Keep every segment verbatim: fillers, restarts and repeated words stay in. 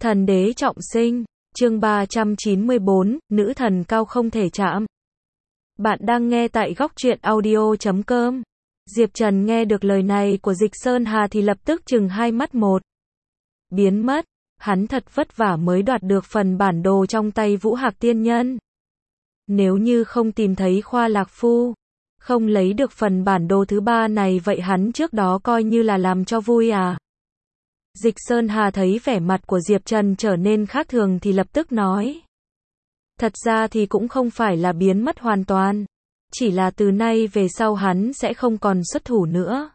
Thần đế trọng sinh, chương ba trăm chín mươi bốn, nữ thần cao không thể chạm. Bạn đang nghe tại góc truyện audio chấm com. Diệp Trần nghe được lời này của Dịch Sơn Hà thì lập tức trừng hai mắt một. Biến mất, hắn thật vất vả mới đoạt được phần bản đồ trong tay Vũ Hạc Tiên Nhân. Nếu như không tìm thấy Khoa Lạc Phu, không lấy được phần bản đồ thứ ba này vậy hắn trước đó coi như là làm cho vui à. Dịch Sơn Hà thấy vẻ mặt của Diệp Trần trở nên khác thường thì lập tức nói. Thật ra thì cũng không phải là biến mất hoàn toàn, chỉ là từ nay về sau hắn sẽ không còn xuất thủ nữa.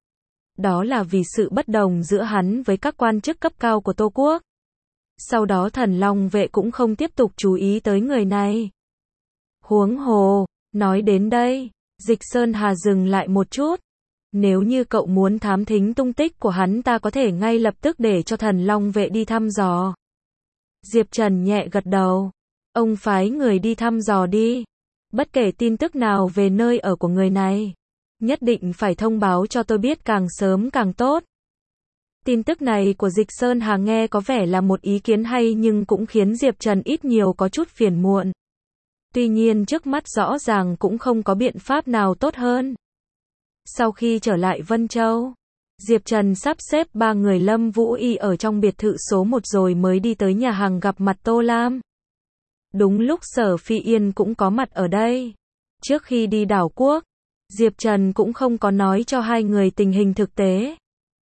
Đó là vì sự bất đồng giữa hắn với các quan chức cấp cao của Tô Quốc. Sau đó Thần Long vệ cũng không tiếp tục chú ý tới người này. Huống hồ, nói đến đây, Dịch Sơn Hà dừng lại một chút. Nếu như cậu muốn thám thính tung tích của hắn ta có thể ngay lập tức để cho Thần Long vệ đi thăm dò. Diệp Trần nhẹ gật đầu. Ông phái người đi thăm dò đi. Bất kể tin tức nào về nơi ở của người này, nhất định phải thông báo cho tôi biết càng sớm càng tốt. Tin tức này của Dịch Sơn Hà nghe có vẻ là một ý kiến hay nhưng cũng khiến Diệp Trần ít nhiều có chút phiền muộn. Tuy nhiên trước mắt rõ ràng cũng không có biện pháp nào tốt hơn. Sau khi trở lại Vân Châu, Diệp Trần sắp xếp ba người Lâm Vũ Y ở trong biệt thự số một rồi mới đi tới nhà hàng gặp mặt Tô Lam. Đúng lúc Sở Phi Yên cũng có mặt ở đây. Trước khi đi đảo quốc, Diệp Trần cũng không có nói cho hai người tình hình thực tế.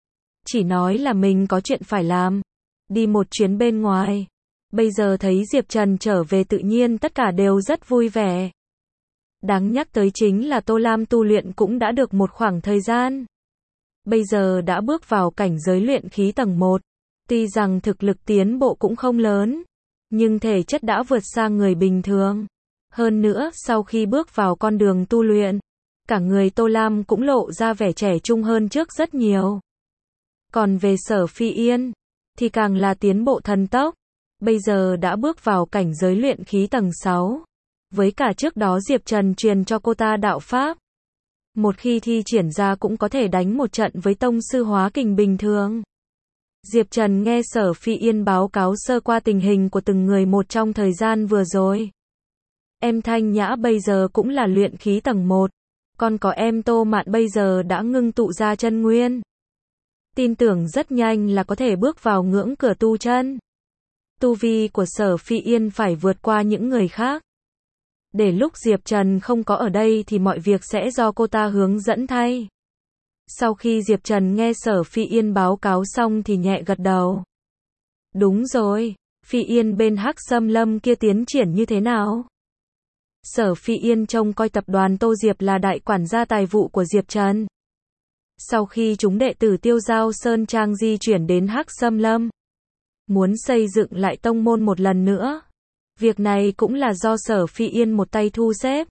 Chỉ nói là mình có chuyện phải làm, đi một chuyến bên ngoài. Bây giờ thấy Diệp Trần trở về tự nhiên tất cả đều rất vui vẻ. Đáng nhắc tới chính là Tô Lam tu luyện cũng đã được một khoảng thời gian. Bây giờ đã bước vào cảnh giới luyện khí tầng một. Tuy rằng thực lực tiến bộ cũng không lớn, nhưng thể chất đã vượt xa người bình thường. Hơn nữa, sau khi bước vào con đường tu luyện, cả người Tô Lam cũng lộ ra vẻ trẻ trung hơn trước rất nhiều. Còn về Sở Phi Yên, thì càng là tiến bộ thần tốc. Bây giờ đã bước vào cảnh giới luyện khí tầng sáu. Với cả trước đó Diệp Trần truyền cho cô ta đạo pháp. Một khi thi triển ra cũng có thể đánh một trận với tông sư hóa kình bình thường. Diệp Trần nghe Sở Phi Yên báo cáo sơ qua tình hình của từng người một trong thời gian vừa rồi. Em Thanh Nhã bây giờ cũng là luyện khí tầng một. Còn có em Tô Mạn bây giờ đã ngưng tụ ra chân nguyên. Tin tưởng rất nhanh là có thể bước vào ngưỡng cửa tu chân. Tu vi của Sở Phi Yên phải vượt qua những người khác. Để lúc Diệp Trần không có ở đây thì mọi việc sẽ do cô ta hướng dẫn thay. Sau khi Diệp Trần nghe Sở Phi Yên báo cáo xong thì nhẹ gật đầu. Đúng rồi, Phi Yên bên Hắc Xâm Lâm kia tiến triển như thế nào? Sở Phi Yên trông coi tập đoàn Tô Diệp là đại quản gia tài vụ của Diệp Trần. Sau khi chúng đệ tử Tiêu Giao Sơn Trang di chuyển đến Hắc Xâm Lâm, muốn xây dựng lại tông môn một lần nữa. Việc này cũng là do Sở Phi Yên một tay thu xếp.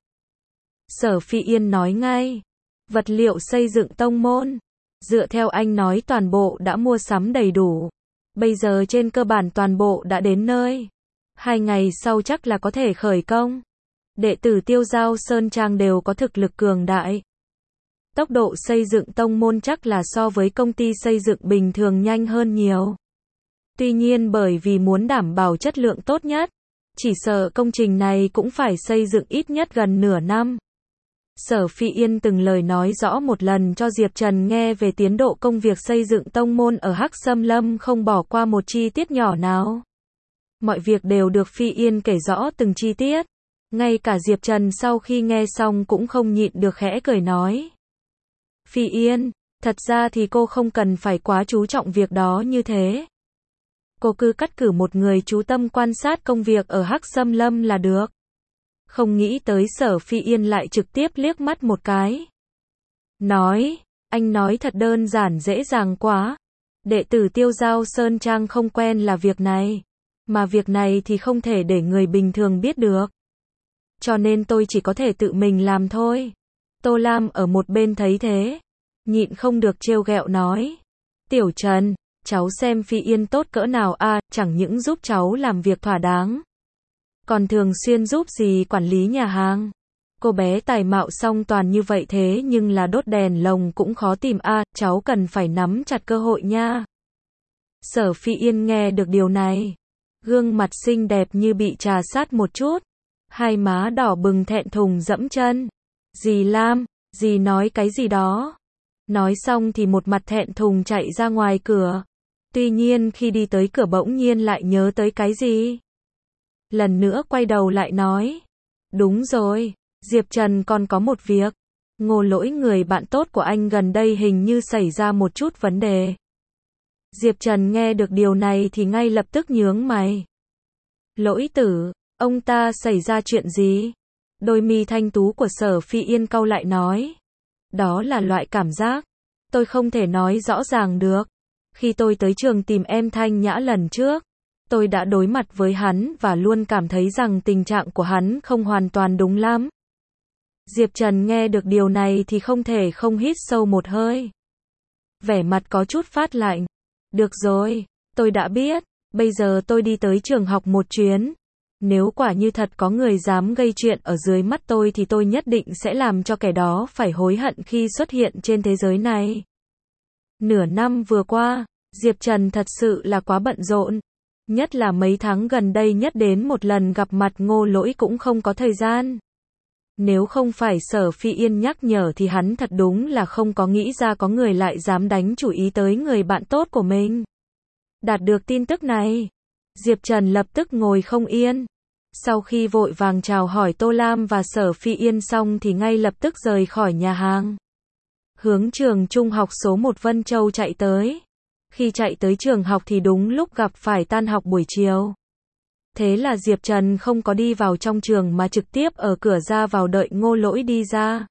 Sở Phi Yên nói ngay. Vật liệu xây dựng tông môn, dựa theo anh nói toàn bộ đã mua sắm đầy đủ. Bây giờ trên cơ bản toàn bộ đã đến nơi. Hai ngày sau chắc là có thể khởi công. Đệ tử Tiêu Giao Sơn Trang đều có thực lực cường đại. Tốc độ xây dựng tông môn chắc là so với công ty xây dựng bình thường nhanh hơn nhiều. Tuy nhiên bởi vì muốn đảm bảo chất lượng tốt nhất, chỉ sợ công trình này cũng phải xây dựng ít nhất gần nửa năm. Sở Phi Yên từng lời nói rõ một lần cho Diệp Trần nghe về tiến độ công việc xây dựng tông môn ở Hắc Xâm Lâm không bỏ qua một chi tiết nhỏ nào. Mọi việc đều được Phi Yên kể rõ từng chi tiết. Ngay cả Diệp Trần sau khi nghe xong cũng không nhịn được khẽ cười nói. Phi Yên, thật ra thì cô không cần phải quá chú trọng việc đó như thế. Cô cứ cắt cử một người chú tâm quan sát công việc ở Hắc Xâm Lâm là được. Không nghĩ tới Sở Phi Yên lại trực tiếp liếc mắt một cái. Nói, anh nói thật đơn giản dễ dàng quá. Đệ tử Tiêu Giao Sơn Trang không quen là việc này. Mà việc này thì không thể để người bình thường biết được. Cho nên tôi chỉ có thể tự mình làm thôi. Tô Lam ở một bên thấy thế, nhịn không được trêu ghẹo nói. Tiểu Trần, cháu xem Phi Yên tốt cỡ nào a, à, chẳng những giúp cháu làm việc thỏa đáng, còn thường xuyên giúp gì quản lý nhà hàng. Cô bé tài mạo song toàn như vậy thế nhưng là đốt đèn lồng cũng khó tìm a, à, cháu cần phải nắm chặt cơ hội nha. Sở Phi Yên nghe được điều này, gương mặt xinh đẹp như bị trà sát một chút, hai má đỏ bừng thẹn thùng dẫm chân. Dì Lam, dì nói cái gì đó. Nói xong thì một mặt thẹn thùng chạy ra ngoài cửa. Tuy nhiên khi đi tới cửa bỗng nhiên lại nhớ tới cái gì. Lần nữa quay đầu lại nói. Đúng rồi, Diệp Trần còn có một việc. Ngô Lỗi người bạn tốt của anh gần đây hình như xảy ra một chút vấn đề. Diệp Trần nghe được điều này thì ngay lập tức nhướng mày. Lỗi tử, ông ta xảy ra chuyện gì? Đôi mi thanh tú của Sở Phi Yên cau lại nói. Đó là loại cảm giác. Tôi không thể nói rõ ràng được. Khi tôi tới trường tìm em Thanh Nhã lần trước, tôi đã đối mặt với hắn và luôn cảm thấy rằng tình trạng của hắn không hoàn toàn đúng lắm. Diệp Trần nghe được điều này thì không thể không hít sâu một hơi. Vẻ mặt có chút phát lạnh. Được rồi, tôi đã biết, bây giờ tôi đi tới trường học một chuyến. Nếu quả như thật có người dám gây chuyện ở dưới mắt tôi thì tôi nhất định sẽ làm cho kẻ đó phải hối hận khi xuất hiện trên thế giới này. Nửa năm vừa qua, Diệp Trần thật sự là quá bận rộn. Nhất là mấy tháng gần đây nhất đến một lần gặp mặt Ngô Lỗi cũng không có thời gian. Nếu không phải Sở Phi Yên nhắc nhở thì hắn thật đúng là không có nghĩ ra có người lại dám đánh chủ ý tới người bạn tốt của mình. Đạt được tin tức này, Diệp Trần lập tức ngồi không yên. Sau khi vội vàng chào hỏi Tô Lam và Sở Phi Yên xong thì ngay lập tức rời khỏi nhà hàng. Hướng trường trung học số một Vân Châu chạy tới. Khi chạy tới trường học thì đúng lúc gặp phải tan học buổi chiều. Thế là Diệp Trần không có đi vào trong trường mà trực tiếp ở cửa ra vào đợi Ngô Lỗi đi ra.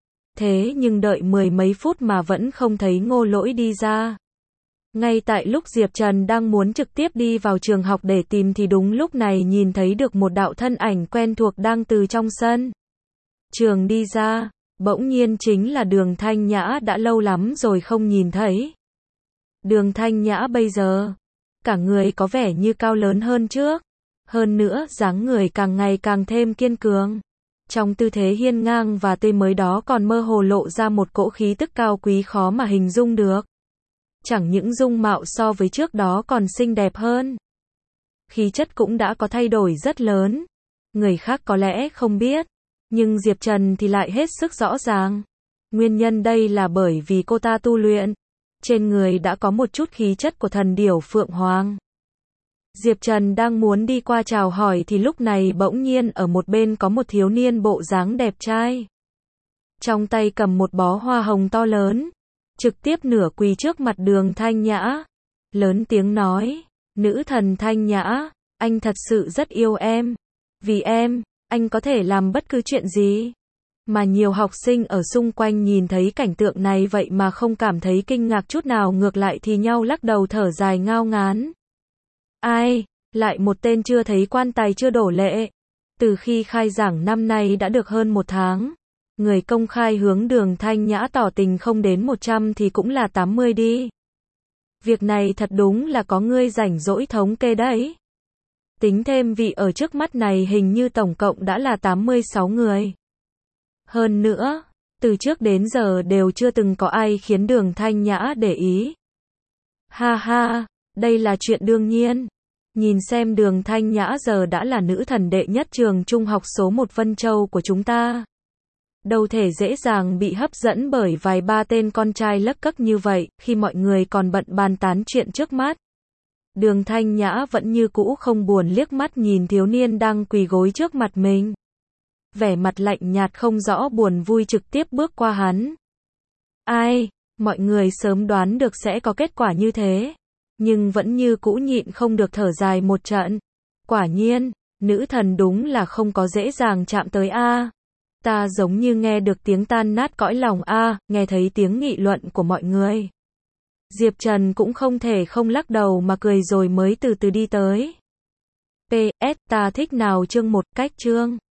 Thế nhưng đợi mười mấy phút mà vẫn không thấy Ngô Lỗi đi ra. Ngay tại lúc Diệp Trần đang muốn trực tiếp đi vào trường học để tìm thì đúng lúc này nhìn thấy được một đạo thân ảnh quen thuộc đang từ trong sân trường đi ra, bỗng nhiên chính là Đường Thanh Nhã, đã lâu lắm rồi không nhìn thấy. Đường Thanh Nhã bây giờ, cả người có vẻ như cao lớn hơn trước, hơn nữa dáng người càng ngày càng thêm kiên cường. Trong tư thế hiên ngang và tươi mới đó còn mơ hồ lộ ra một cỗ khí tức cao quý khó mà hình dung được. Chẳng những dung mạo so với trước đó còn xinh đẹp hơn, khí chất cũng đã có thay đổi rất lớn. Người khác có lẽ không biết, nhưng Diệp Trần thì lại hết sức rõ ràng. Nguyên nhân đây là bởi vì cô ta tu luyện, trên người đã có một chút khí chất của thần điểu Phượng Hoàng. Diệp Trần đang muốn đi qua chào hỏi thì lúc này bỗng nhiên ở một bên có một thiếu niên bộ dáng đẹp trai. Trong tay cầm một bó hoa hồng to lớn, trực tiếp nửa quỳ trước mặt Đường Thanh Nhã. Lớn tiếng nói, nữ thần Thanh Nhã, anh thật sự rất yêu em. Vì em, anh có thể làm bất cứ chuyện gì. Mà nhiều học sinh ở xung quanh nhìn thấy cảnh tượng này vậy mà không cảm thấy kinh ngạc chút nào, ngược lại thì nhau lắc đầu thở dài ngao ngán. Ai, lại một tên chưa thấy quan tài chưa đổ lệ. Từ khi khai giảng năm nay đã được hơn một tháng. Người công khai hướng Đường Thanh Nhã tỏ tình không đến một trăm thì cũng là tám mươi đi. Việc này thật đúng là có người rảnh rỗi thống kê đấy. Tính thêm vị ở trước mắt này hình như tổng cộng đã là tám mươi sáu người. Hơn nữa, từ trước đến giờ đều chưa từng có ai khiến Đường Thanh Nhã để ý. Ha ha, đây là chuyện đương nhiên. Nhìn xem Đường Thanh Nhã giờ đã là nữ thần đệ nhất trường trung học số một Vân Châu của chúng ta. Đâu thể dễ dàng bị hấp dẫn bởi vài ba tên con trai lấc cấc như vậy, khi mọi người còn bận bàn tán chuyện trước mắt. Đường Thanh Nhã vẫn như cũ không buồn liếc mắt nhìn thiếu niên đang quỳ gối trước mặt mình. Vẻ mặt lạnh nhạt không rõ buồn vui trực tiếp bước qua hắn. Ai, mọi người sớm đoán được sẽ có kết quả như thế, nhưng vẫn như cũ nhịn không được thở dài một trận. Quả nhiên, nữ thần đúng là không có dễ dàng chạm tới a. Ta giống như nghe được tiếng tan nát cõi lòng a, nghe thấy tiếng nghị luận của mọi người. Diệp Trần cũng không thể không lắc đầu mà cười rồi mới từ từ đi tới. pê ét ta thích nào chương một cách chương